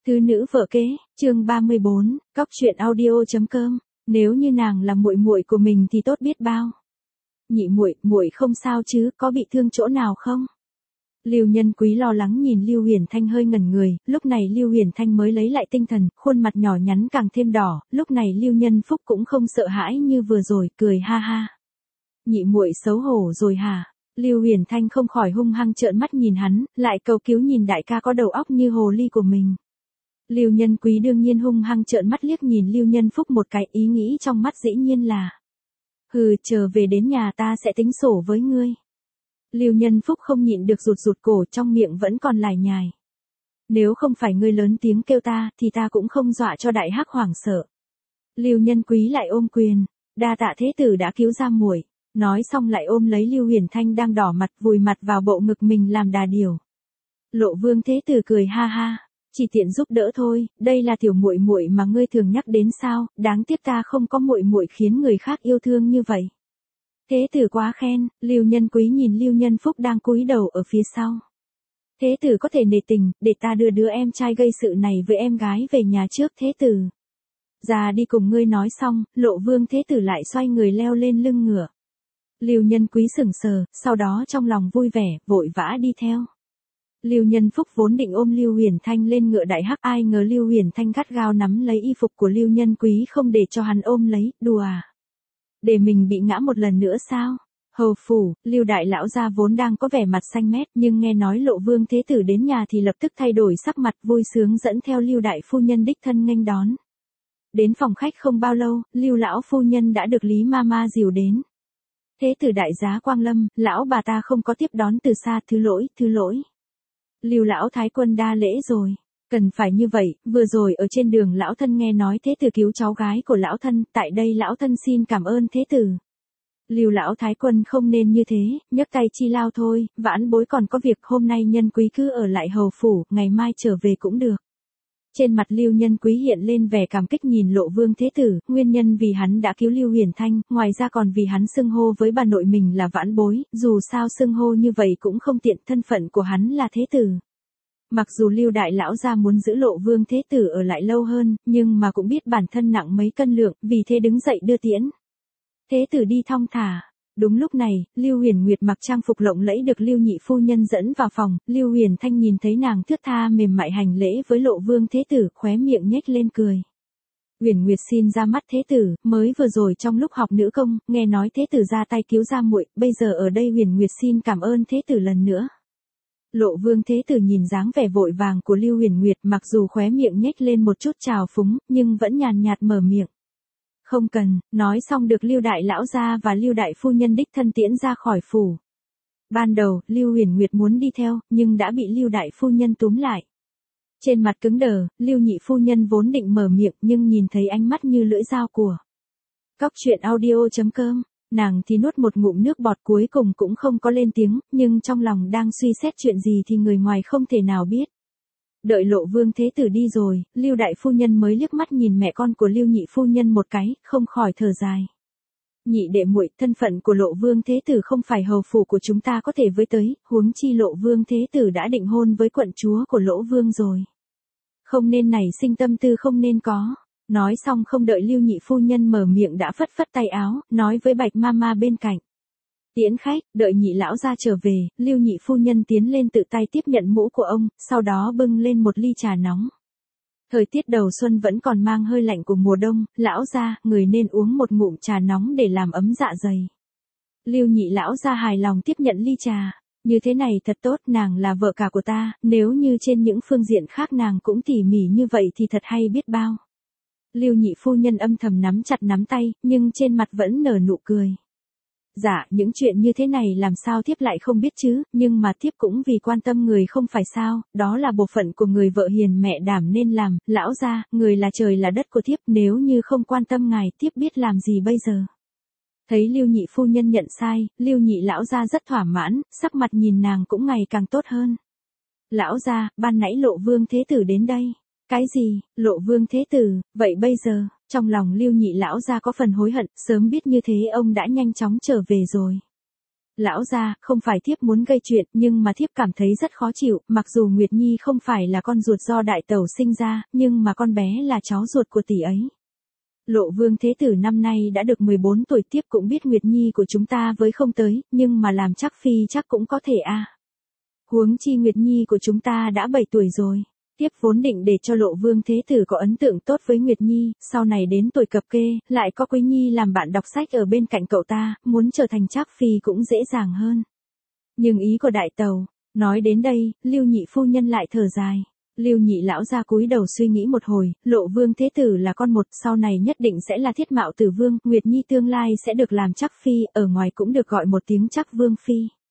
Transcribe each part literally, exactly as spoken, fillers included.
Tứ nữ vợ kế, chương ba mươi bốn, cóc truyện audio.com, nếu như nàng là muội muội của mình thì tốt biết bao. Nhị muội, muội không sao chứ, có bị thương chỗ nào không? Lưu Nhân Quý lo lắng nhìn Lưu Huyền Thanh hơi ngẩn người, lúc này Lưu Huyền Thanh mới lấy lại tinh thần, khuôn mặt nhỏ nhắn càng thêm đỏ, lúc này Lưu Nhân Phúc cũng không sợ hãi như vừa rồi, cười ha ha. Nhị muội xấu hổ rồi hả? Lưu Huyền Thanh không khỏi hung hăng trợn mắt nhìn hắn, lại cầu cứu nhìn đại ca có đầu óc như hồ ly của mình. Lưu Nhân Quý đương nhiên hung hăng trợn mắt liếc nhìn Lưu Nhân Phúc một cái, ý nghĩ trong mắt dĩ nhiên là: hừ, chờ về đến nhà ta sẽ tính sổ với ngươi. Lưu Nhân Phúc không nhịn được rụt rụt cổ, trong miệng vẫn còn lải nhải: nếu không phải ngươi lớn tiếng kêu ta, thì ta cũng không dọa cho đại hắc hoảng sợ. Lưu Nhân Quý lại ôm quyền: đa tạ thế tử đã cứu ra muội. Nói xong lại ôm lấy Lưu Huyền Thanh đang đỏ mặt, vùi mặt vào bộ ngực mình làm đà điểu. Lộ Vương thế tử cười ha ha: chỉ tiện giúp đỡ thôi, đây là tiểu muội muội mà ngươi thường nhắc đến sao, đáng tiếc ta không có muội muội khiến người khác yêu thương như vậy. Thế tử quá khen. Lưu Nhân Quý nhìn Lưu Nhân Phúc đang cúi đầu ở phía sau. Thế tử có thể nể tình, để ta đưa đứa em trai gây sự này với em gái về nhà trước thế tử. Ra đi cùng ngươi. Nói xong, Lộ Vương thế tử lại xoay người leo lên lưng ngựa. Lưu Nhân Quý sững sờ, sau đó trong lòng vui vẻ, vội vã đi theo. Lưu Nhân Phúc vốn định ôm Lưu Huyền Thanh lên ngựa đại hắc, ai ngờ Lưu Huyền Thanh gắt gao nắm lấy y phục của Lưu Nhân Quý không để cho hắn ôm lấy. Đùa à? Để mình bị ngã một lần nữa sao? Hầu phủ, Lưu đại lão gia vốn đang có vẻ mặt xanh mét, nhưng nghe nói Lộ Vương thế tử đến nhà thì lập tức thay đổi sắc mặt, vui sướng dẫn theo Lưu đại phu nhân đích thân nghênh đón. Đến phòng khách không bao lâu, Lưu lão phu nhân đã được Lý Mama dìu đến. Thế tử đại giá quang lâm, lão bà ta không có tiếp đón từ xa, thứ lỗi, thứ lỗi. Lưu lão thái quân đa lễ rồi. Cần phải như vậy, vừa rồi ở trên đường lão thân nghe nói thế tử cứu cháu gái của lão thân, tại đây lão thân xin cảm ơn thế tử. Lưu lão thái quân không nên như thế, nhấc tay chi lao thôi, vãn bối còn có việc, hôm nay Nhân Quý cứ ở lại hầu phủ, ngày mai trở về cũng được. Trên mặt Lưu Nhân Quý hiện lên vẻ cảm kích nhìn Lộ Vương thế tử, nguyên nhân vì hắn đã cứu Lưu Huyền Thanh, ngoài ra còn vì hắn xưng hô với bà nội mình là vãn bối, dù sao xưng hô như vậy cũng không tiện, thân phận của hắn là thế tử. Mặc dù Lưu đại lão gia muốn giữ Lộ Vương thế tử ở lại lâu hơn, nhưng mà cũng biết bản thân nặng mấy cân lượng, vì thế đứng dậy đưa tiễn. Thế tử đi thong thả. Đúng lúc này, Lưu Huyền Nguyệt mặc trang phục lộng lẫy được Lưu nhị phu nhân dẫn vào phòng, Lưu Huyền Thanh nhìn thấy nàng thướt tha mềm mại hành lễ với Lộ Vương thế tử, khóe miệng nhếch lên cười. Huyền Nguyệt xin ra mắt thế tử, mới vừa rồi trong lúc học nữ công, nghe nói thế tử ra tay cứu ra muội, bây giờ ở đây Huyền Nguyệt xin cảm ơn thế tử lần nữa. Lộ Vương thế tử nhìn dáng vẻ vội vàng của Lưu Huyền Nguyệt, mặc dù khóe miệng nhếch lên một chút trào phúng, nhưng vẫn nhàn nhạt mở miệng. Không cần. Nói xong được Lưu đại lão gia và Lưu đại phu nhân đích thân tiễn ra khỏi phủ. Ban đầu, Lưu Huyền Nguyệt muốn đi theo, nhưng đã bị Lưu đại phu nhân túm lại. Trên mặt cứng đờ, Lưu nhị phu nhân vốn định mở miệng, nhưng nhìn thấy ánh mắt như lưỡi dao của cóc truyện audio.com, nàng thì nuốt một ngụm nước bọt, cuối cùng cũng không có lên tiếng, nhưng trong lòng đang suy xét chuyện gì thì người ngoài không thể nào biết. Đợi Lộ Vương thế tử đi rồi, Lưu đại phu nhân mới liếc mắt nhìn mẹ con của Lưu nhị phu nhân một cái, không khỏi thở dài. Nhị đệ muội, thân phận của Lộ Vương thế tử không phải hầu phủ của chúng ta có thể với tới, huống chi Lộ Vương thế tử đã định hôn với quận chúa của Lỗ Vương rồi. Không nên nảy sinh tâm tư không nên có. Nói xong không đợi Lưu nhị phu nhân mở miệng đã phất phất tay áo, nói với Bạch Mama bên cạnh. Tiễn khách. Đợi nhị lão ra trở về, Lưu nhị phu nhân tiến lên tự tay tiếp nhận mũ của ông, sau đó bưng lên một ly trà nóng. Thời tiết đầu xuân vẫn còn mang hơi lạnh của mùa đông, lão gia, người nên uống một ngụm trà nóng để làm ấm dạ dày. Lưu nhị lão gia hài lòng tiếp nhận ly trà. Như thế này thật tốt, nàng là vợ cả của ta, nếu như trên những phương diện khác nàng cũng tỉ mỉ như vậy thì thật hay biết bao. Lưu nhị phu nhân âm thầm nắm chặt nắm tay, nhưng trên mặt vẫn nở nụ cười. Dạ, những chuyện như thế này làm sao thiếp lại không biết chứ, nhưng mà thiếp cũng vì quan tâm người không phải sao, đó là bộ phận của người vợ hiền mẹ đảm nên làm, lão gia, người là trời là đất của thiếp, nếu như không quan tâm ngài, thiếp biết làm gì bây giờ. Thấy Lưu nhị phu nhân nhận sai, Lưu nhị lão gia rất thỏa mãn, sắc mặt nhìn nàng cũng ngày càng tốt hơn. Lão gia, ban nãy Lộ Vương thế tử đến đây. Cái gì? Lộ Vương thế tử? Vậy bây giờ? Trong lòng Lưu nhị lão gia có phần hối hận, sớm biết như thế ông đã nhanh chóng trở về rồi. Lão gia, không phải thiếp muốn gây chuyện, nhưng mà thiếp cảm thấy rất khó chịu, mặc dù Nguyệt Nhi không phải là con ruột do đại tẩu sinh ra, nhưng mà con bé là cháu ruột của tỷ ấy. Lộ Vương Thế Tử năm nay đã được mười bốn tuổi, thiếp cũng biết Nguyệt Nhi của chúng ta với không tới, nhưng mà làm chắc phi chắc cũng có thể a. Huống chi Nguyệt Nhi của chúng ta đã bảy tuổi rồi. Tiếp vốn định để cho Lộ Vương Thế Tử có ấn tượng tốt với Nguyệt Nhi, sau này đến tuổi cập kê, lại có Quý Nhi làm bạn đọc sách ở bên cạnh cậu ta, muốn trở thành trác phi cũng dễ dàng hơn. Nhưng ý của đại tàu, nói đến đây, Lưu Nhị phu nhân lại thở dài. Lưu Nhị lão ra cúi đầu suy nghĩ một hồi, Lộ Vương Thế Tử là con một, sau này nhất định sẽ là Thiết Mạo Tử Vương, Nguyệt Nhi tương lai sẽ được làm trác phi, ở ngoài cũng được gọi một tiếng trác vương phi.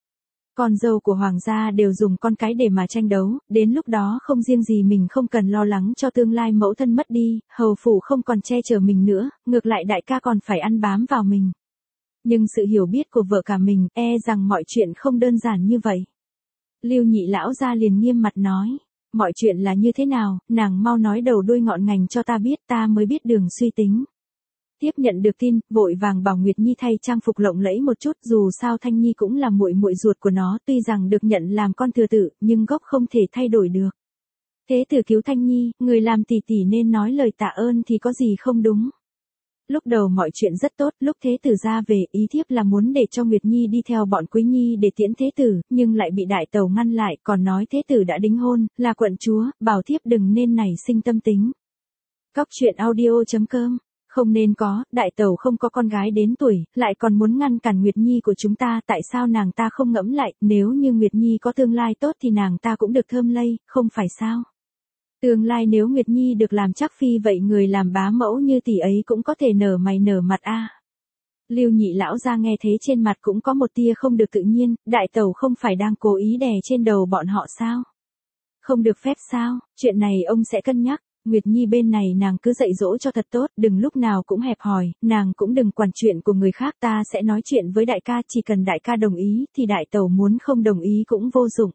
Con dâu của hoàng gia đều dùng con cái để mà tranh đấu, đến lúc đó không riêng gì mình không cần lo lắng cho tương lai mẫu thân mất đi, hầu phủ không còn che chở mình nữa, ngược lại đại ca còn phải ăn bám vào mình. Nhưng sự hiểu biết của vợ cả mình, e rằng mọi chuyện không đơn giản như vậy. Lưu Nhị lão gia liền nghiêm mặt nói, mọi chuyện là như thế nào, nàng mau nói đầu đuôi ngọn ngành cho ta biết, ta mới biết đường suy tính. Tiếp nhận được tin, vội vàng bảo Nguyệt Nhi thay trang phục lộng lẫy một chút, dù sao Thanh Nhi cũng là muội muội ruột của nó, tuy rằng được nhận làm con thừa tự, nhưng gốc không thể thay đổi được. Thế tử cứu Thanh Nhi, người làm tỷ tỷ nên nói lời tạ ơn thì có gì không đúng. Lúc đầu mọi chuyện rất tốt, lúc thế tử ra về, ý thiếp là muốn để cho Nguyệt Nhi đi theo bọn Quý Nhi để tiễn thế tử, nhưng lại bị đại tàu ngăn lại, còn nói thế tử đã đính hôn, là quận chúa, bảo thiếp đừng nên nảy sinh tâm tính. Cóc truyện audio chấm com. Không nên có, đại tẩu không có con gái đến tuổi, lại còn muốn ngăn cản Nguyệt Nhi của chúng ta, tại sao nàng ta không ngẫm lại, nếu như Nguyệt Nhi có tương lai tốt thì nàng ta cũng được thơm lây, không phải sao? Tương lai nếu Nguyệt Nhi được làm trác phi vậy người làm bá mẫu như tỷ ấy cũng có thể nở mày nở mặt a. À. Lưu Nhị lão ra nghe thế trên mặt cũng có một tia không được tự nhiên, đại tẩu không phải đang cố ý đè trên đầu bọn họ sao? Không được phép sao, chuyện này ông sẽ cân nhắc. Nguyệt Nhi bên này nàng cứ dạy dỗ cho thật tốt, đừng lúc nào cũng hẹp hòi, nàng cũng đừng quản chuyện của người khác, ta sẽ nói chuyện với đại ca, chỉ cần đại ca đồng ý thì đại tẩu muốn không đồng ý cũng vô dụng.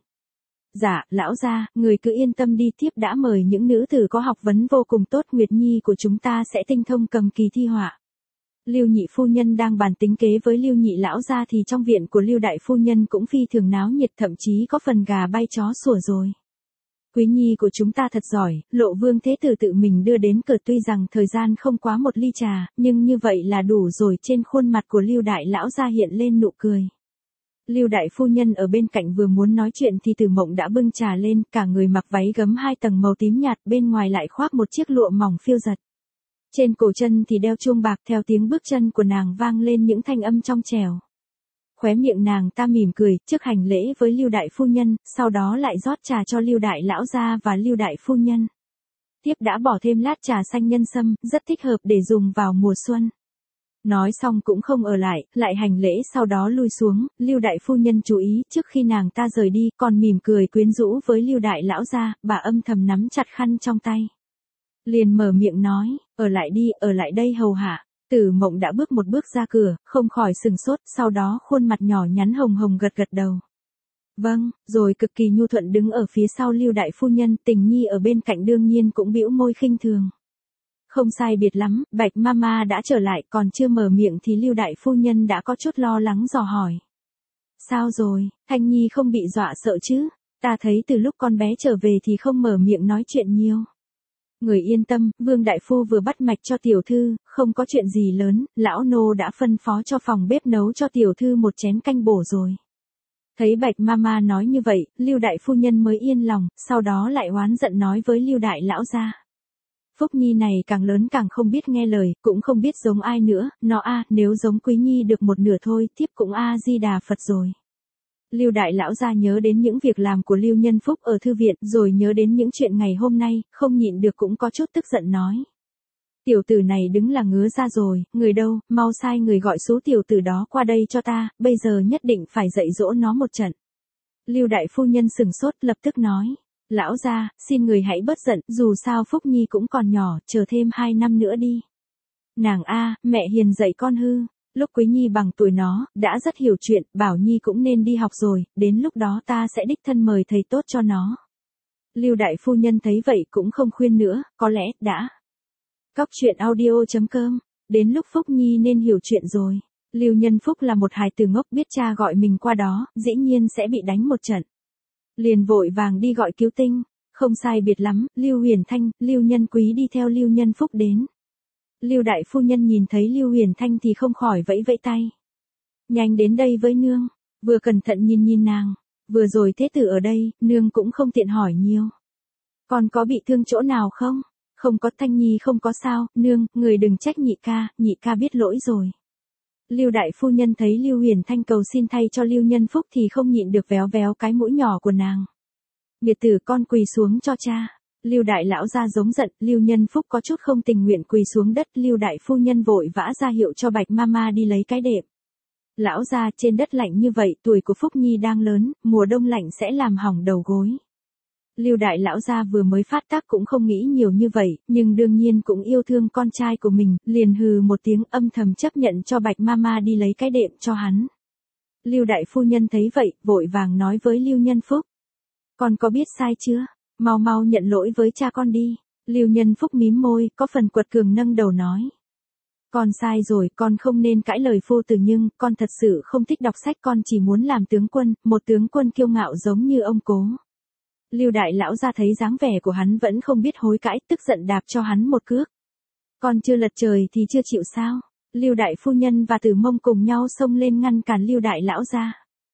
Dạ, lão gia, người cứ yên tâm đi, tiếp đã mời những nữ tử có học vấn vô cùng tốt, Nguyệt Nhi của chúng ta sẽ tinh thông cầm kỳ thi họa. Lưu Nhị phu nhân đang bàn tính kế với Lưu Nhị lão gia thì trong viện của Lưu đại phu nhân cũng phi thường náo nhiệt, thậm chí có phần gà bay chó sủa rồi. Quý Nhi của chúng ta thật giỏi, Lộ Vương Thế Tử tự mình đưa đến cửa, tuy rằng thời gian không quá một ly trà, nhưng như vậy là đủ rồi. Trên khuôn mặt của Lưu đại lão gia hiện lên nụ cười. Lưu đại phu nhân ở bên cạnh vừa muốn nói chuyện thì Từ Mộng đã bưng trà lên, cả người mặc váy gấm hai tầng màu tím nhạt, bên ngoài lại khoác một chiếc lụa mỏng phiêu giật. Trên cổ chân thì đeo chuông bạc, theo tiếng bước chân của nàng vang lên những thanh âm trong trẻo. Khóe miệng nàng ta mỉm cười, trước hành lễ với Lưu đại phu nhân, sau đó lại rót trà cho Lưu đại lão gia và Lưu đại phu nhân. Tiếp đã bỏ thêm lát trà xanh nhân sâm, rất thích hợp để dùng vào mùa xuân. Nói xong cũng không ở lại, lại hành lễ sau đó lui xuống, Lưu đại phu nhân chú ý, trước khi nàng ta rời đi, còn mỉm cười quyến rũ với Lưu đại lão gia, bà âm thầm nắm chặt khăn trong tay. Liền mở miệng nói, ở lại đi, ở lại đây hầu hạ. Tử Mộng đã bước một bước ra cửa, không khỏi sừng sốt, sau đó khuôn mặt nhỏ nhắn hồng hồng gật gật đầu. Vâng, rồi cực kỳ nhu thuận đứng ở phía sau Lưu đại phu nhân, Tình Nhi ở bên cạnh đương nhiên cũng bĩu môi khinh thường. Không sai biệt lắm, Bạch Mama đã trở lại, còn chưa mở miệng thì Lưu đại phu nhân đã có chút lo lắng dò hỏi. Sao rồi, Thanh Nhi không bị dọa sợ chứ? Ta thấy từ lúc con bé trở về thì không mở miệng nói chuyện nhiều. Người yên tâm, Vương đại phu vừa bắt mạch cho tiểu thư, không có chuyện gì lớn, lão nô đã phân phó cho phòng bếp nấu cho tiểu thư một chén canh bổ rồi. Thấy Bạch Mama nói như vậy, Lưu đại phu nhân mới yên lòng, sau đó lại oán giận nói với Lưu đại lão gia. Phúc Nhi này càng lớn càng không biết nghe lời, cũng không biết giống ai nữa, nó a, nếu giống Quý Nhi được một nửa thôi, tiếp cũng a di đà Phật rồi. Lưu đại lão gia nhớ đến những việc làm của Lưu Nhân Phúc ở thư viện, rồi nhớ đến những chuyện ngày hôm nay, không nhịn được cũng có chút tức giận nói. Tiểu tử này đứng là ngứa ra rồi, người đâu, mau sai người gọi số tiểu tử đó qua đây cho ta, bây giờ nhất định phải dạy dỗ nó một trận. Lưu đại phu nhân sừng sốt, lập tức nói. Lão gia, xin người hãy bớt giận, dù sao Phúc Nhi cũng còn nhỏ, chờ thêm hai năm nữa đi. Nàng a, mẹ hiền dạy con hư. Lúc Quý Nhi bằng tuổi nó, đã rất hiểu chuyện, bảo Nhi cũng nên đi học rồi, đến lúc đó ta sẽ đích thân mời thầy tốt cho nó. Lưu đại phu nhân thấy vậy cũng không khuyên nữa, có lẽ, đã. Cóc truyện audio chấm com, đến lúc Phúc Nhi nên hiểu chuyện rồi. Lưu Nhân Phúc là một hài tử ngốc, biết cha gọi mình qua đó, dĩ nhiên sẽ bị đánh một trận. Liền vội vàng đi gọi cứu tinh, không sai biệt lắm, Lưu Huyền Thanh, Lưu Nhân Quý đi theo Lưu Nhân Phúc đến. Lưu đại phu nhân nhìn thấy Lưu Huyền Thanh thì không khỏi vẫy vẫy tay. Nhanh đến đây với nương, vừa cẩn thận nhìn nhìn nàng, vừa rồi thế tử ở đây, nương cũng không tiện hỏi nhiều. Còn có bị thương chỗ nào không? Không có, Thanh Nhi không có sao, nương, người đừng trách nhị ca, nhị ca biết lỗi rồi. Lưu đại phu nhân thấy Lưu Huyền Thanh cầu xin thay cho Lưu Nhân Phúc thì không nhịn được véo véo cái mũi nhỏ của nàng. Nghiệt tử, con quỳ xuống cho cha. Lưu đại lão ra giống giận, Lưu Nhân Phúc có chút không tình nguyện quỳ xuống đất, Lưu đại phu nhân vội vã ra hiệu cho Bạch Mama đi lấy cái đệm. Lão ra, trên đất lạnh như vậy, tuổi của Phúc Nhi đang lớn, mùa đông lạnh sẽ làm hỏng đầu gối. Lưu đại lão gia vừa mới phát tác cũng không nghĩ nhiều như vậy, nhưng đương nhiên cũng yêu thương con trai của mình, liền hừ một tiếng âm thầm chấp nhận cho Bạch Mama đi lấy cái đệm cho hắn. Lưu đại phu nhân thấy vậy, vội vàng nói với Lưu Nhân Phúc. Con có biết sai chưa? Mau mau nhận lỗi với cha con đi. Lưu Nhân Phúc mím môi, có phần quật cường nâng đầu nói. Con sai rồi, con không nên cãi lời phu tử, nhưng con thật sự không thích đọc sách, con chỉ muốn làm tướng quân, một tướng quân kiêu ngạo giống như ông cố. Lưu đại lão ra thấy dáng vẻ của hắn vẫn không biết hối cãi, tức giận đạp cho hắn một cước. Con chưa lật trời thì chưa chịu sao? Lưu đại phu nhân và Tử Mông cùng nhau xông lên ngăn cản Lưu đại lão gia.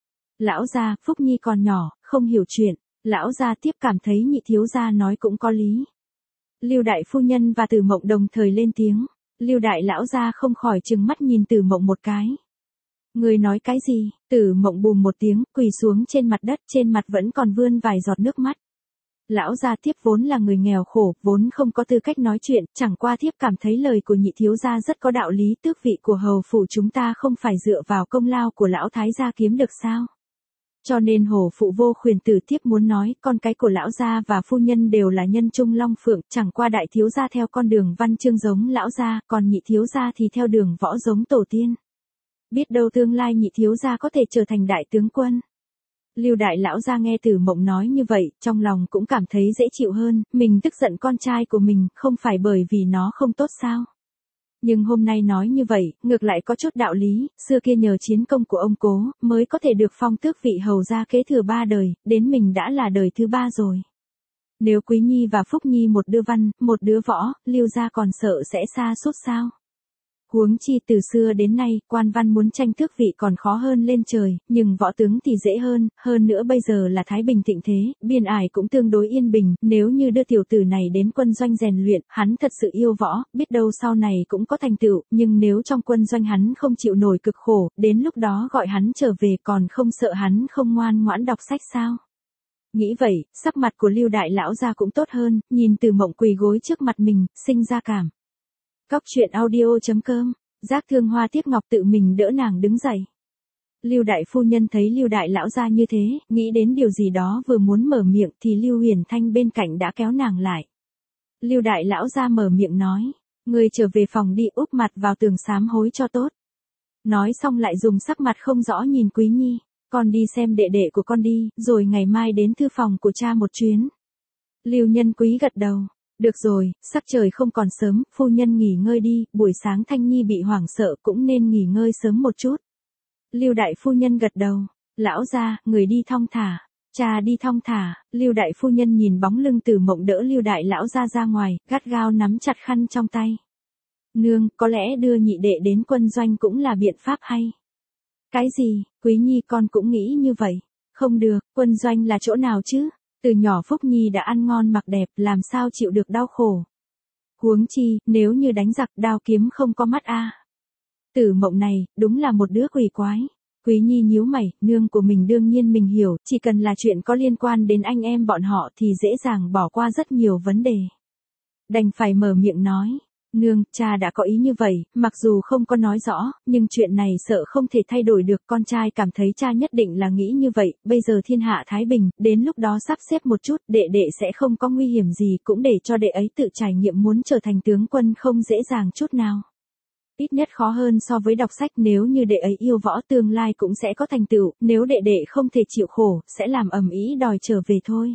Lão gia, Phúc Nhi còn nhỏ, không hiểu chuyện. Lão gia tiếp cảm thấy nhị thiếu gia nói cũng có lý. Lưu đại phu nhân và Tử Mộng đồng thời lên tiếng. Lưu đại lão gia không khỏi trừng mắt nhìn Tử Mộng một cái. Người nói cái gì? Tử Mộng bùm một tiếng, quỳ xuống trên mặt đất, trên mặt vẫn còn vươn vài giọt nước mắt. Lão gia tiếp vốn là người nghèo khổ, vốn không có tư cách nói chuyện, chẳng qua thiếp cảm thấy lời của nhị thiếu gia rất có đạo lý, tước vị của hầu phủ chúng ta không phải dựa vào công lao của lão thái gia kiếm được sao? Cho nên hổ phụ vô khuyển tử, thiếp muốn nói, con cái của lão gia và phu nhân đều là nhân trung long phượng, chẳng qua đại thiếu gia theo con đường văn chương giống lão gia, còn nhị thiếu gia thì theo đường võ giống tổ tiên. Biết đâu tương lai nhị thiếu gia có thể trở thành đại tướng quân. Lưu đại lão gia nghe Tử Mộng nói như vậy, trong lòng cũng cảm thấy dễ chịu hơn, mình tức giận con trai của mình, không phải bởi vì nó không tốt sao? Nhưng hôm nay nói như vậy, ngược lại có chút đạo lý, xưa kia nhờ chiến công của ông cố, mới có thể được phong tước vị hầu gia kế thừa ba đời, đến mình đã là đời thứ ba rồi. Nếu Quý Nhi và Phúc Nhi một đứa văn, một đứa võ, Lưu gia còn sợ sẽ sa sút sao? Huống chi từ xưa đến nay, quan văn muốn tranh tước vị còn khó hơn lên trời, nhưng võ tướng thì dễ hơn, hơn nữa bây giờ là Thái Bình thịnh thế, biên ải cũng tương đối yên bình, nếu như đưa tiểu tử này đến quân doanh rèn luyện, hắn thật sự yêu võ, biết đâu sau này cũng có thành tựu, nhưng nếu trong quân doanh hắn không chịu nổi cực khổ, đến lúc đó gọi hắn trở về còn không sợ hắn không ngoan ngoãn đọc sách sao? Nghĩ vậy, sắc mặt của Lưu đại lão gia cũng tốt hơn, nhìn Tử Mộng quỳ gối trước mặt mình, sinh ra cảm. Cóc truyện audio chấm com, Giác Thương Hoa Tiếc Ngọc tự mình đỡ nàng đứng dậy. Lưu đại phu nhân thấy Lưu đại lão gia như thế, nghĩ đến điều gì đó vừa muốn mở miệng thì Lưu Huyền Thanh bên cạnh đã kéo nàng lại. Lưu đại lão gia mở miệng nói, người trở về phòng đi, úp mặt vào tường sám hối cho tốt. Nói xong lại dùng sắc mặt không rõ nhìn Quý Nhi, con đi xem đệ đệ của con đi, rồi ngày mai đến thư phòng của cha một chuyến. Lưu Nhân Quý gật đầu. Được rồi, sắc trời không còn sớm, phu nhân nghỉ ngơi đi, buổi sáng Thanh Nhi bị hoảng sợ cũng nên nghỉ ngơi sớm một chút. Lưu đại phu nhân gật đầu, lão gia, người đi thong thả, cha đi thong thả, Lưu đại phu nhân nhìn bóng lưng Tử Mộng đỡ Lưu đại lão gia ra ngoài, gắt gao nắm chặt khăn trong tay. Nương, có lẽ đưa nhị đệ đến quân doanh cũng là biện pháp hay. Cái gì, Quý Nhi con cũng nghĩ như vậy, không được, quân doanh là chỗ nào chứ? Từ nhỏ Phúc Nhi đã ăn ngon mặc đẹp, làm sao chịu được đau khổ. Huống chi, nếu như đánh giặc đao kiếm không có mắt a. À. Tử Mộng này, đúng là một đứa quỷ quái. Quý Nhi nhíu mày, nương của mình đương nhiên mình hiểu, chỉ cần là chuyện có liên quan đến anh em bọn họ thì dễ dàng bỏ qua rất nhiều vấn đề. Đành phải mở miệng nói. Nương, cha đã có ý như vậy, mặc dù không có nói rõ, nhưng chuyện này sợ không thể thay đổi được, con trai cảm thấy cha nhất định là nghĩ như vậy, bây giờ thiên hạ thái bình, đến lúc đó sắp xếp một chút, đệ đệ sẽ không có nguy hiểm gì, cũng để cho đệ ấy tự trải nghiệm muốn trở thành tướng quân không dễ dàng chút nào. Ít nhất khó hơn so với đọc sách, nếu như đệ ấy yêu võ tương lai cũng sẽ có thành tựu, nếu đệ đệ không thể chịu khổ, sẽ làm ầm ĩ đòi trở về thôi.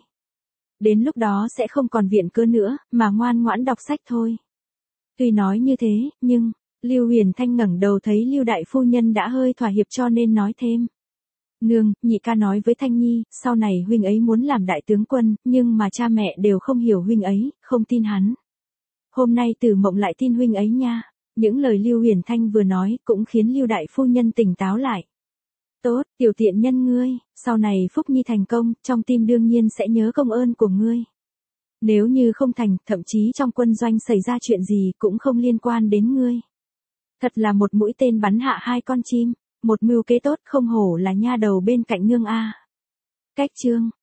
Đến lúc đó sẽ không còn viện cớ nữa, mà ngoan ngoãn đọc sách thôi. Tuy nói như thế, nhưng, Lưu Huyền Thanh ngẩng đầu thấy Lưu đại phu nhân đã hơi thỏa hiệp cho nên nói thêm. Nương, nhị ca nói với Thanh Nhi, sau này huynh ấy muốn làm đại tướng quân, nhưng mà cha mẹ đều không hiểu huynh ấy, không tin hắn. Hôm nay Tử Mộng lại tin huynh ấy nha. Những lời Lưu Huyền Thanh vừa nói cũng khiến Lưu đại phu nhân tỉnh táo lại. Tốt, tiểu tiện nhân ngươi, sau này Phúc Nhi thành công, trong tim đương nhiên sẽ nhớ công ơn của ngươi. Nếu như không thành, thậm chí trong quân doanh xảy ra chuyện gì cũng không liên quan đến ngươi. Thật là một mũi tên bắn hạ hai con chim, một mưu kế tốt không hổ là nha đầu bên cạnh nương a. Cách chương